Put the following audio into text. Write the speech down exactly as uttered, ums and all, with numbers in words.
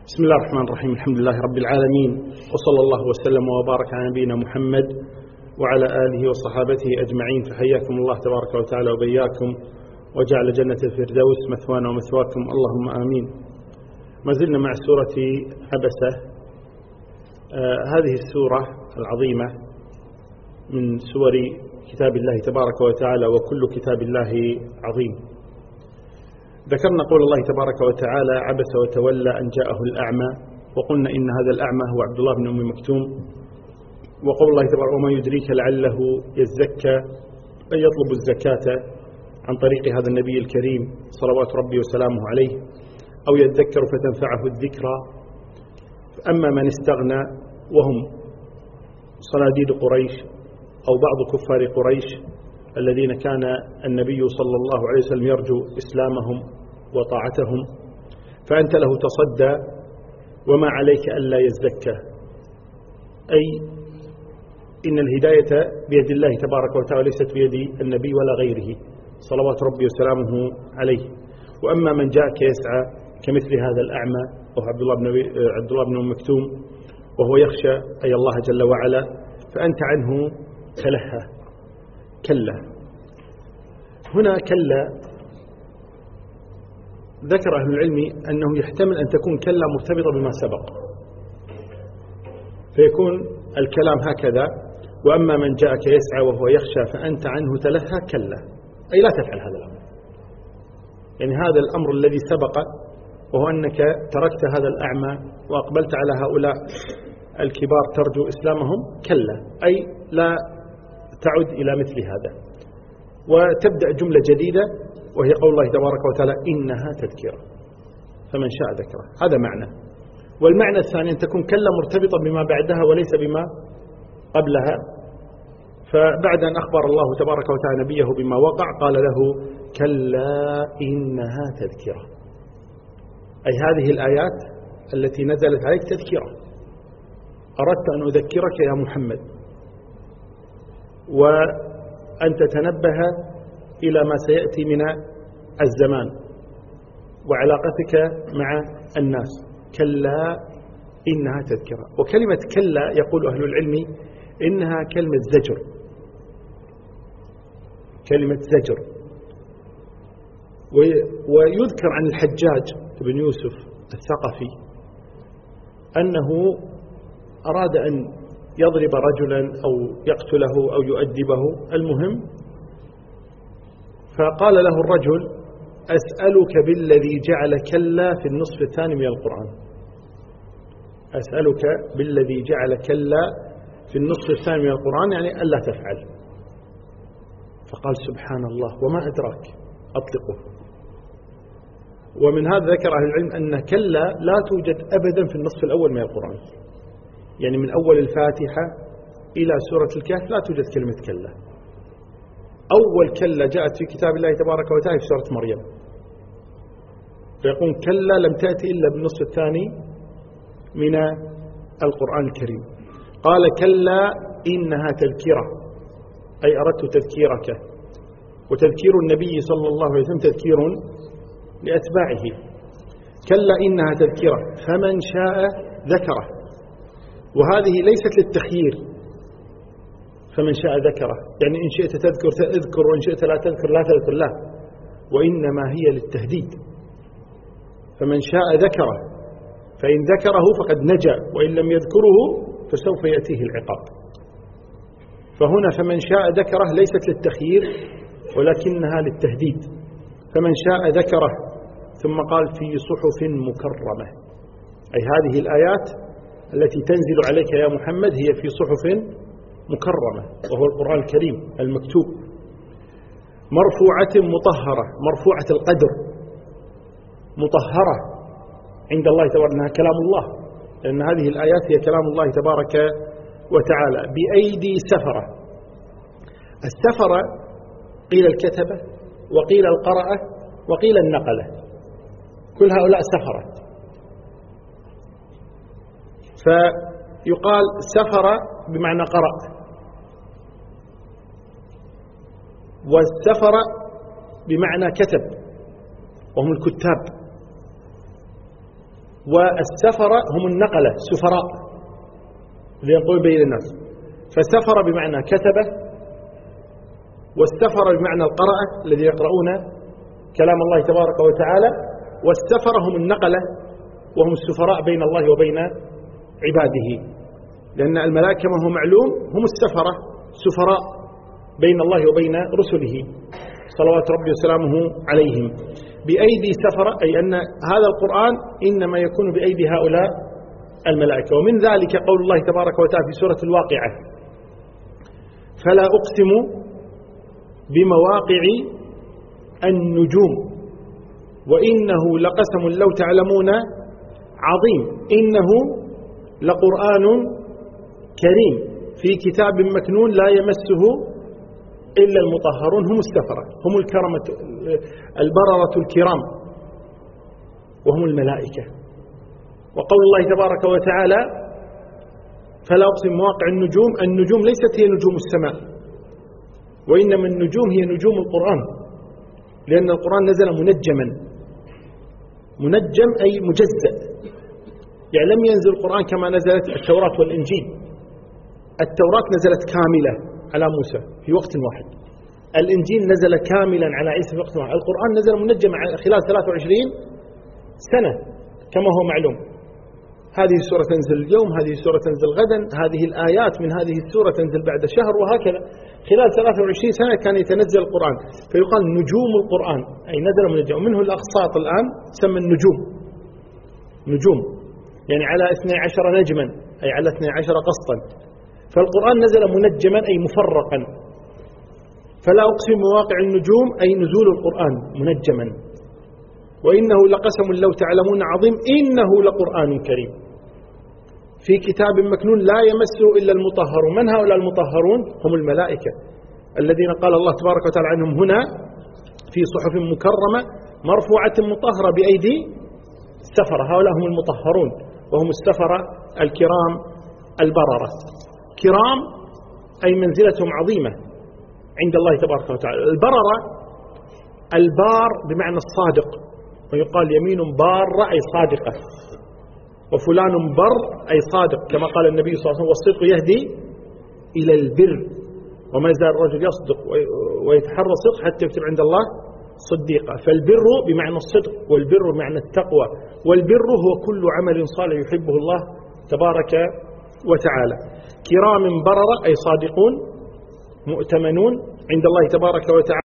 بسم الله الرحمن الرحيم. الحمد لله رب العالمين، وصلى الله وسلم وبارك على نبينا محمد وعلى آله وصحابته أجمعين. فحياكم الله تبارك وتعالى وبياكم، وجعل جنة الفردوس مثوانا ومثواكم، اللهم آمين. ما زلنا مع سورة عبسة. آه هذه السورة العظيمة من سور كتاب الله تبارك وتعالى، وكل كتاب الله عظيم. ذكرنا قول الله تبارك وتعالى: عبس وتولى أن جاءه الأعمى، وقلنا إن هذا الأعمى هو عبد الله بن أم مكتوم. وقول الله تبارك: وما يدريك لعله يزكى، أي يطلب الزكاة عن طريق هذا النبي الكريم صلوات ربي وسلامه عليه، أو يذكر فتنفعه الذكرى. أما من استغنى وهم صناديد قريش أو بعض كفار قريش الذين كان النبي صلى الله عليه وسلم يرجو إسلامهم وطاعتهم، فأنت له تصدى وما عليك ألا يزكى، أي إن الهداية بيد الله تبارك وتعالى، ليست بيد النبي ولا غيره صلوات ربي وسلامه عليه. وأما من جاءك يسعى كمثل هذا الأعمى وهو عبد الله بن عبد الله بن أم مكتوم، وهو يخشى أي الله جل وعلا، فأنت عنه تلهى. كلا. هنا كلا ذكر أهل العلم أنه يحتمل أن تكون كلا مرتبطة بما سبق، فيكون الكلام هكذا: وأما من جاءك يسعى وهو يخشى فأنت عنه تلهى كلا، أي لا تفعل هذا الأمر. يعني هذا الأمر الذي سبق، وهو أنك تركت هذا الأعمى وأقبلت على هؤلاء الكبار ترجو إسلامهم، كلا، أي لا تعد إلى مثل هذا. وتبدأ جملة جديدة وهي قول الله تبارك وتعالى: إنها تذكرة فمن شاء ذكره. هذا معنى. والمعنى الثاني أن تكون كلا مرتبطة بما بعدها وليس بما قبلها. فبعد أن أخبر الله تبارك وتعالى نبيه بما وقع، قال له: كلا إنها تذكرة، أي هذه الآيات التي نزلت عليك تذكرة. أردت أن أذكرك يا محمد، وأن تتنبه إلى ما سيأتي من الزمان وعلاقتك مع الناس. كلا إنها تذكرة. وكلمة كلا يقول أهل العلم إنها كلمة زجر، كلمة زجر. ويذكر عن الحجاج بن يوسف الثقفي أنه أراد أن يضرب رجلا أو يقتله أو يؤدبه، المهم، فقال له الرجل: أسألك بالذي جعل كلا في النصف الثاني من القرآن، أسألك بالذي جعل كلا في النصف الثاني من القرآن، يعني ألا تفعل. فقال: سبحان الله، وما أدراك، أطلقه. ومن هذا ذكر أهل العلم أن كلا لا توجد أبدا في النصف الأول من القرآن، يعني من أول الفاتحة إلى سورة الكهف لا توجد كلمة كلا. أول كلا جاءت في كتاب الله تبارك وتعالى في سورة مريم، فيقول كلا لم تأتي إلا بالنصف الثاني من القرآن الكريم. قال: كلا إنها تذكرة، أي أردت تذكيرك. وتذكير النبي صلى الله عليه وسلم تذكير لأتباعه. كلا إنها تذكرة فمن شاء ذكره، وهذه ليست للتخيير، فمن شاء ذكره، يعني إن شئت تذكر تذكر، وإن شئت لا تذكر لا تذكر، لا، وإنما هي للتهديد. فمن شاء ذكره، فإن ذكره فقد نجا، وإن لم يذكره فسوف يأتيه العقاب. فهنا فمن شاء ذكره ليست للتخيير ولكنها للتهديد. فمن شاء ذكره، ثم قال: في صحف مكرمة، أي هذه الآيات التي تنزل عليك يا محمد هي في صحف مكرمة، وهو القرآن الكريم المكتوب، مرفوعة مطهرة، مرفوعة القدر، مطهرة عند الله تبارك، أنها كلام الله، لأن هذه الآيات هي كلام الله تبارك وتعالى، بأيدي سفرة. السفرة قيل الكتبة، وقيل القرأة، وقيل النقلة، كل هؤلاء سفرة. فيقال سفر بمعنى قرأ، والسفر بمعنى كتب، وهم الكتاب. والسفرة هم النقلة سفراء لينقلون بين الناس. فسفر بمعنى كتبه، والسفر بمعنى القراءة الذي يقرؤون كلام الله تبارك وتعالى، والسفرة هم النقلة وهم السفراء بين الله وبين عباده، لأن الملائكة ما هو معلوم هم السفرة سفراء بين الله وبين رسله صلوات ربي وسلامه عليهم. بأيدي سفرة أي أن هذا القرآن إنما يكون بأيدي هؤلاء الملائكة. ومن ذلك قول الله تبارك وتعالى في سورة الواقعة: فلا أقسم بمواقع النجوم وإنه لقسم لو تعلمون عظيم إنه لقرآن كريم في كتاب مكنون لا يمسه إلا المطهرون هم السفرة هم الكرمة البررة الكرام وهم الملائكة. وقول الله تبارك وتعالى: فلا أقسم بمواقع النجوم، النجوم ليست هي نجوم السماء، وإنما النجوم هي نجوم القرآن، لأن القرآن نزل منجما، منجم أي مجزأ، يعني لم ينزل القرآن كما نزلت التوراة والإنجيل. التوراة نزلت كاملة على موسى في وقت واحد، الإنجيل نزل كاملا على عيسى في وقت واحد، القرآن نزل منجما خلال ثلاثة وعشرين سنة كما هو معلوم. هذه السورة تنزل اليوم، هذه السورة تنزل غدا، هذه الآيات من هذه السورة تنزل بعد شهر، وهكذا خلال ثلاثة وعشرين سنة كان يتنزل القرآن. فيقال نجوم القرآن أي نزل منجم، ومنه الأقساط الآن تسمى النجوم، نجوم يعني على اثني عشر نجما أي على اثني عشر قسطا. فالقرآن نزل منجما أي مفرقا. فلا أقسم بمواقع النجوم أي نزول القرآن منجما، وإنه لقسم لو تعلمون عظيم إنه لقرآن كريم في كتاب مكنون لا يمسه إلا المطهرون. من هؤلاء المطهرون؟ هم الملائكة الذين قال الله تبارك وتعالى عنهم هنا في صحف مكرمة مرفوعة مطهرة بأيدي السفرة. هؤلاء هم المطهرون وهم السفرة الكرام البررة. كرام أي منزلتهم عظيمة عند الله تبارك وتعالى. البررة البار بمعنى الصادق، ويقال يمين بارة أي صادقة، وفلان بر أي صادق، كما قال النبي صلى الله عليه وسلم: والصدق يهدي إلى البر وما يزال الرجل يصدق ويتحرى الصدق حتى يكتب عند الله صديقا. فالبر بمعنى الصدق، والبر بمعنى التقوى، والبر هو كل عمل صالح يحبه الله تبارك وتعالى. كرام بررة أي صادقون مؤتمنون عند الله تبارك وتعالى.